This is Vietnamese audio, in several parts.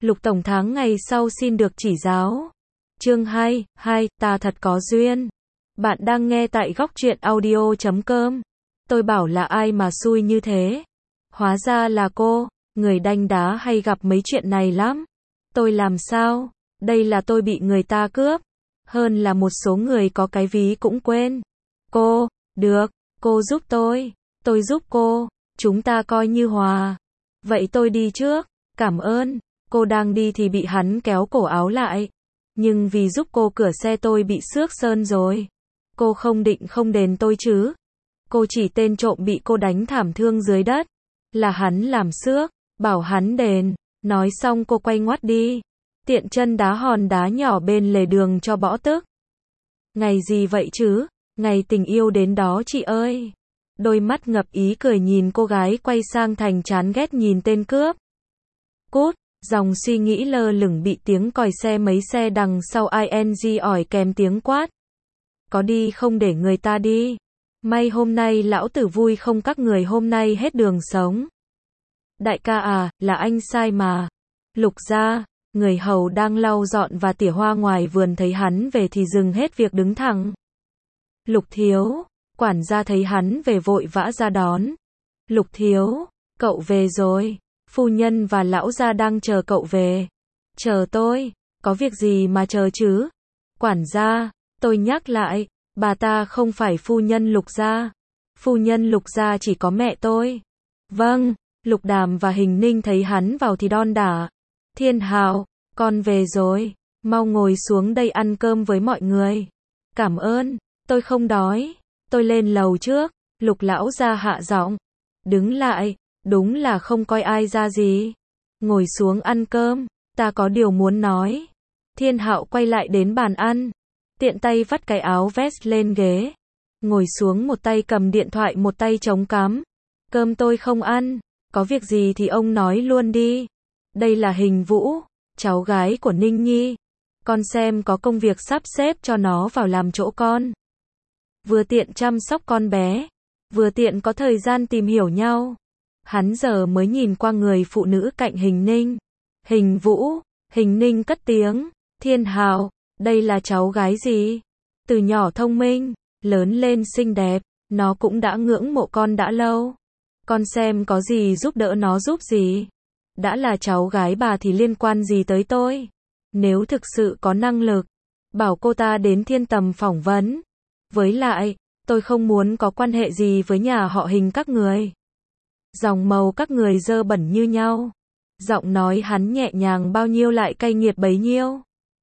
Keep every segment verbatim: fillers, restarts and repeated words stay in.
Lục Tổng tháng ngày sau xin được chỉ giáo. Chương hai, hai, ta thật có duyên. Bạn đang nghe tại góc truyện audio chấm com. Tôi bảo là ai mà xui như thế. Hóa ra là cô, người đanh đá hay gặp mấy chuyện này lắm. Tôi làm sao? Đây là tôi bị người ta cướp. Hơn là một số người có cái ví cũng quên. Cô, được, cô giúp tôi. Tôi giúp cô, chúng ta coi như hòa. Vậy tôi đi trước, cảm ơn. Cô đang đi thì bị hắn kéo cổ áo lại. Nhưng vì giúp cô cửa xe tôi bị xước sơn rồi. Cô không định không đền tôi chứ? Cô chỉ tên trộm bị cô đánh thảm thương dưới đất. Là hắn làm xước, bảo hắn đền. Nói xong cô quay ngoắt đi. Tiện chân đá hòn đá nhỏ bên lề đường cho bỏ tức. Ngày gì vậy chứ? Ngày tình yêu đến đó chị ơi. Đôi mắt ngập ý cười nhìn cô gái quay sang thành chán ghét nhìn tên cướp. Cút, dòng suy nghĩ lơ lửng bị tiếng còi xe mấy xe đằng sau ing ỏi kèm tiếng quát. Có đi không để người ta đi. May hôm nay lão tử vui không các người hôm nay hết đường sống. Đại ca à, là anh sai mà. Lục gia, người hầu đang lau dọn và tỉa hoa ngoài vườn thấy hắn về thì dừng hết việc đứng thẳng. Lục thiếu, quản gia thấy hắn về vội vã ra đón. Lục thiếu, cậu về rồi. Phu nhân và lão gia đang chờ cậu về. Chờ tôi, có việc gì mà chờ chứ? Quản gia, tôi nhắc lại, bà ta không phải phu nhân Lục gia. Phu nhân Lục gia chỉ có mẹ tôi. Vâng, Lục Đàm và Hình Ninh thấy hắn vào thì đon đả. Thiên Hạo, con về rồi, mau ngồi xuống đây ăn cơm với mọi người. Cảm ơn, tôi không đói, tôi lên lầu trước. Lục lão gia hạ giọng. Đứng lại, đúng là không coi ai ra gì. Ngồi xuống ăn cơm, ta có điều muốn nói. Thiên Hạo quay lại đến bàn ăn, tiện tay vắt cái áo vest lên ghế. Ngồi xuống một tay cầm điện thoại một tay chống cắm. Cơm tôi không ăn, có việc gì thì ông nói luôn đi. Đây là Hình Vũ, cháu gái của Ninh Nhi. Con xem có công việc sắp xếp cho nó vào làm chỗ con. Vừa tiện chăm sóc con bé, vừa tiện có thời gian tìm hiểu nhau. Hắn giờ mới nhìn qua người phụ nữ cạnh Hình Ninh. Hình Vũ, Hình Ninh cất tiếng. Thiên Hạo, đây là cháu gái gì? Từ nhỏ thông minh, lớn lên xinh đẹp, nó cũng đã ngưỡng mộ con đã lâu. Con xem có gì giúp đỡ nó giúp gì. Đã là cháu gái bà thì liên quan gì tới tôi? Nếu thực sự có năng lực, bảo cô ta đến Thiên Tầm phỏng vấn. Với lại, tôi không muốn có quan hệ gì với nhà họ Hình các người. Dòng màu các người dơ bẩn như nhau. Giọng nói hắn nhẹ nhàng bao nhiêu lại cay nghiệt bấy nhiêu.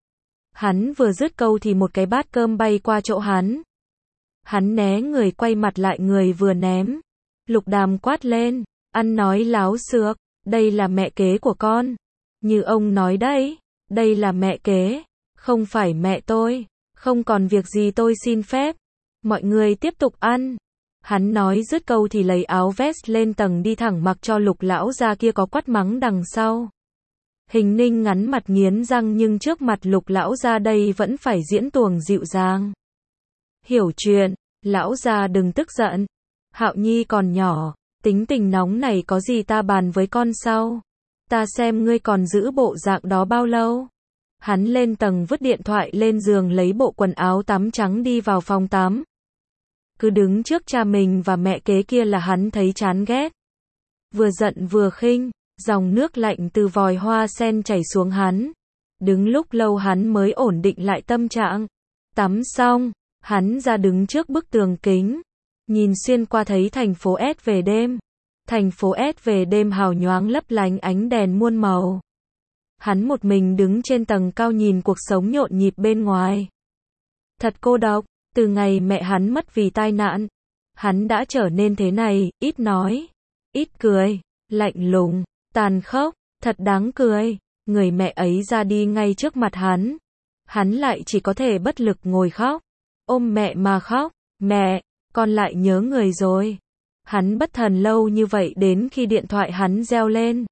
Hắn vừa dứt câu thì một cái bát cơm bay qua chỗ hắn. Hắn né người quay mặt lại người vừa ném. Lục Đàm quát lên, ăn nói láo xược, đây là mẹ kế của con. Như ông nói đấy, đây là mẹ kế, không phải mẹ tôi. Không còn việc gì tôi xin phép. Mọi người tiếp tục ăn. Hắn nói dứt câu thì lấy áo vest lên tầng đi thẳng mặc cho Lục lão gia kia có quát mắng đằng sau. Hình Ninh ngắn mặt nghiến răng nhưng trước mặt Lục lão gia đây vẫn phải diễn tuồng dịu dàng. Hiểu chuyện, lão gia đừng tức giận. Hạo Nhi còn nhỏ, tính tình nóng này có gì ta bàn với con sau. Ta xem ngươi còn giữ bộ dạng đó bao lâu. Hắn lên tầng vứt điện thoại lên giường lấy bộ quần áo tắm trắng đi vào phòng tắm. Cứ đứng trước cha mình và mẹ kế kia là hắn thấy chán ghét. Vừa giận vừa khinh, dòng nước lạnh từ vòi hoa sen chảy xuống hắn. Đứng lúc lâu hắn mới ổn định lại tâm trạng. Tắm xong, hắn ra đứng trước bức tường kính. Nhìn xuyên qua thấy thành phố S về đêm. Thành phố S về đêm hào nhoáng lấp lánh ánh đèn muôn màu. Hắn một mình đứng trên tầng cao nhìn cuộc sống nhộn nhịp bên ngoài. Thật cô độc, từ ngày mẹ hắn mất vì tai nạn. Hắn đã trở nên thế này, ít nói, ít cười, lạnh lùng, tàn khốc, thật đáng cười. Người mẹ ấy ra đi ngay trước mặt hắn. Hắn lại chỉ có thể bất lực ngồi khóc. Ôm mẹ mà khóc, mẹ, con lại nhớ người rồi. Hắn bất thần lâu như vậy đến khi điện thoại hắn reo lên.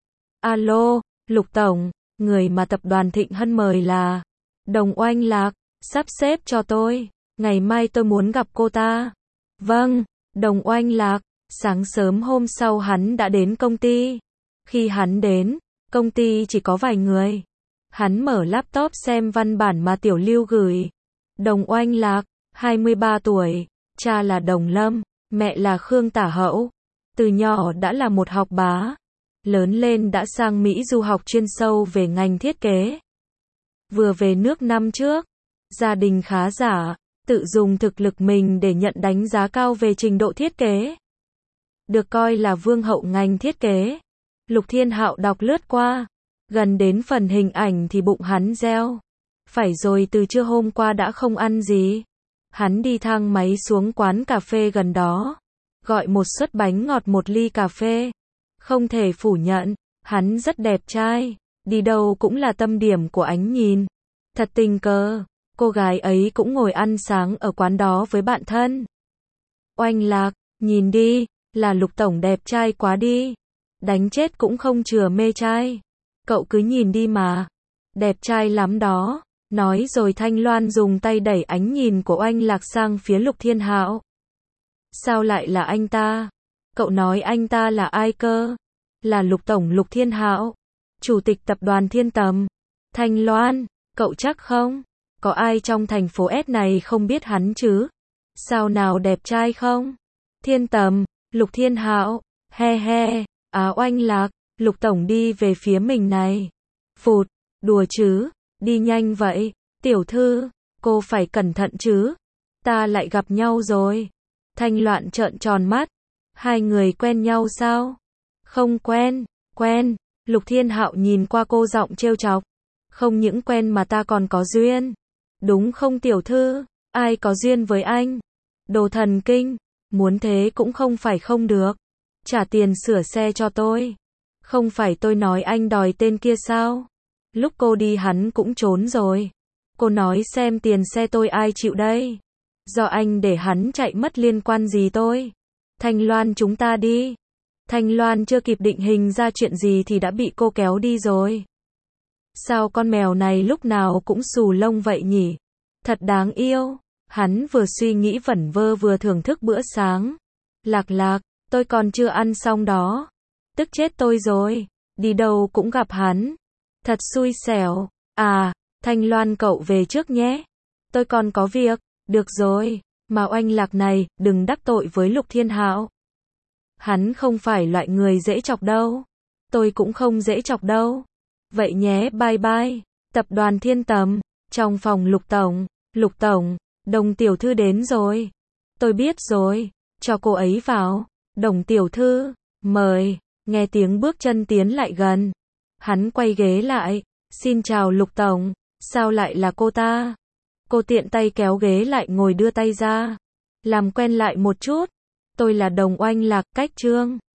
Alo, Lục Tổng, người mà tập đoàn Thịnh Hân mời là Đồng Oanh Lạc, sắp xếp cho tôi, ngày mai tôi muốn gặp cô ta. Vâng, Đồng Oanh Lạc, sáng sớm hôm sau hắn đã đến công ty. Khi hắn đến, Công ty chỉ có vài người. Hắn mở laptop xem văn bản mà Tiểu Lưu gửi. Đồng Oanh Lạc, hai mươi ba tuổi, cha là Đồng Lâm, mẹ là Khương Tả Hậu. Từ nhỏ đã là một học bá. Lớn lên đã sang Mỹ du học chuyên sâu về ngành thiết kế. Vừa về nước năm trước, gia đình khá giả, tự dùng thực lực mình để nhận đánh giá cao về trình độ thiết kế. Được coi là vương hậu ngành thiết kế. Lục Thiên Hạo đọc lướt qua, gần đến phần hình ảnh thì bụng hắn reo. Phải rồi, từ trưa hôm qua đã không ăn gì. Hắn đi thang máy xuống quán cà phê gần đó, gọi một suất bánh ngọt một ly cà phê. Không thể phủ nhận, hắn rất đẹp trai, đi đâu cũng là tâm điểm của ánh nhìn. Thật tình cờ, cô gái ấy cũng ngồi ăn sáng ở quán đó với bạn thân. Oanh Lạc, nhìn đi, là Lục tổng đẹp trai quá đi. Đánh chết cũng không chừa mê trai. Cậu cứ nhìn đi mà. Đẹp trai lắm đó. Nói rồi Thanh Loan dùng tay đẩy ánh nhìn của Oanh Lạc sang phía Lục Thiên Hạo. Sao lại là anh ta? Cậu nói anh ta là ai cơ? Là Lục tổng Lục Thiên Hạo, chủ tịch tập đoàn Thiên Tầm. Thanh Loan, cậu chắc không? Có ai trong thành phố S này không biết hắn chứ? Sao nào, đẹp trai không? Thiên Tầm, Lục Thiên Hạo, he he, á Oanh Lạc, Lục tổng đi về phía mình này. Phụt, đùa chứ, đi nhanh vậy, tiểu thư, cô phải cẩn thận chứ. Ta lại gặp nhau rồi. Thanh Loan trợn tròn mắt. Hai người quen nhau sao? Không quen, quen. Lục Thiên Hạo nhìn qua cô giọng trêu chọc. Không những quen mà ta còn có duyên. Đúng không tiểu thư? Ai có duyên với anh? Đồ thần kinh. Muốn thế cũng không phải không được. Trả tiền sửa xe cho tôi. Không phải tôi nói anh đòi tên kia sao? Lúc cô đi hắn cũng trốn rồi. Cô nói xem tiền xe tôi ai chịu đây? Do anh để hắn chạy mất liên quan gì tôi? Thanh Loan, chúng ta đi. Thanh Loan chưa kịp định hình ra chuyện gì thì đã bị cô kéo đi rồi. Sao con mèo này lúc nào cũng xù lông vậy nhỉ? Thật đáng yêu. Hắn vừa suy nghĩ vẩn vơ vừa thưởng thức bữa sáng. Lạc Lạc, tôi còn chưa ăn xong đó. Tức chết tôi rồi. Đi đâu cũng gặp hắn. Thật xui xẻo. À, Thanh Loan cậu về trước nhé. Tôi còn có việc. Được rồi. Mà Oanh Lạc này, đừng đắc tội với Lục Thiên Hạo. Hắn không phải loại người dễ chọc đâu. Tôi cũng không dễ chọc đâu. Vậy nhé, bye bye. Tập đoàn Thiên Tầm, trong phòng Lục tổng. Lục tổng, Đồng tiểu thư đến rồi. Tôi biết rồi, cho cô ấy vào. Đồng tiểu thư, mời. Nghe tiếng bước chân tiến lại gần. Hắn quay ghế lại. Xin chào Lục tổng, sao lại là cô ta? Cô tiện tay kéo ghế lại ngồi đưa tay ra. Làm quen lại một chút. Tôi là Đồng Oanh Lạc, cách Trương.